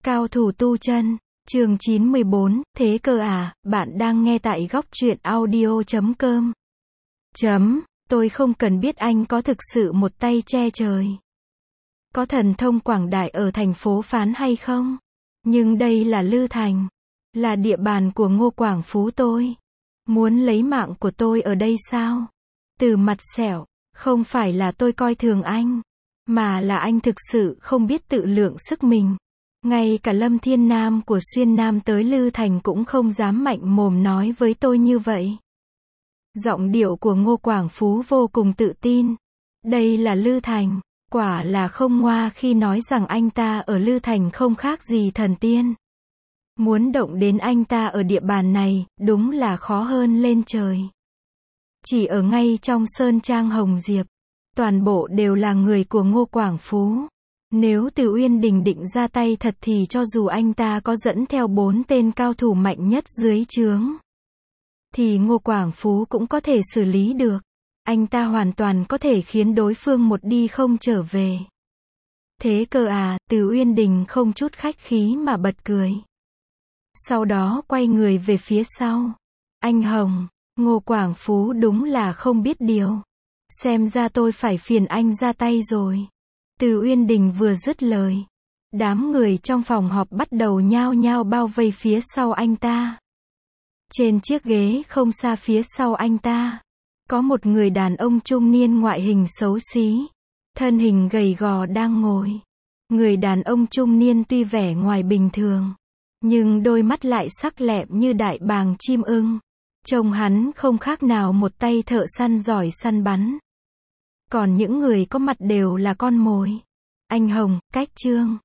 Cao thủ tu chân, chương 914, thế cơ à, bạn đang nghe tại góc truyện audio.com. Tôi không cần biết anh có thực sự một tay che trời, có thần thông quảng đại ở thành phố Phán hay không. Nhưng đây là Lư Thành, là địa bàn của Ngô Quảng Phú tôi. Muốn lấy mạng của tôi ở đây sao? Từ mặt sẹo, không phải là tôi coi thường anh, mà là anh thực sự không biết tự lượng sức mình. Ngay cả Lâm Thiên Nam của Xuyên Nam tới Lư Thành cũng không dám mạnh mồm nói với tôi như vậy. Giọng điệu của Ngô Quảng Phú vô cùng tự tin. Đây là Lư Thành, quả là không ngoa khi nói rằng anh ta ở Lư Thành không khác gì thần tiên. Muốn động đến anh ta ở địa bàn này, đúng là khó hơn lên trời. Chỉ ở ngay trong Sơn Trang Hồng Diệp, toàn bộ đều là người của Ngô Quảng Phú. Nếu Từ Uyên Đình định ra tay thật thì cho dù anh ta có dẫn theo 4 tên cao thủ mạnh nhất dưới trướng, thì Ngô Quảng Phú cũng có thể xử lý được. Anh ta hoàn toàn có thể khiến đối phương một đi không trở về. Thế cơ à, Từ Uyên Đình không chút khách khí mà bật cười. Sau đó quay người về phía sau. Anh Hồng, Ngô Quảng Phú đúng là không biết điều. Xem ra tôi phải phiền anh ra tay rồi. Từ Uyên Đình vừa dứt lời, đám người trong phòng họp bắt đầu nhao nhao bao vây phía sau anh ta. Trên chiếc ghế không xa phía sau anh ta, có một người đàn ông trung niên ngoại hình xấu xí, thân hình gầy gò đang ngồi. Người đàn ông trung niên tuy vẻ ngoài bình thường, nhưng đôi mắt lại sắc lẹm như đại bàng chim ưng. Trông hắn không khác nào một tay thợ săn giỏi săn bắn. Còn những người có mặt đều là con mồi. Anh Hồng, cách chương.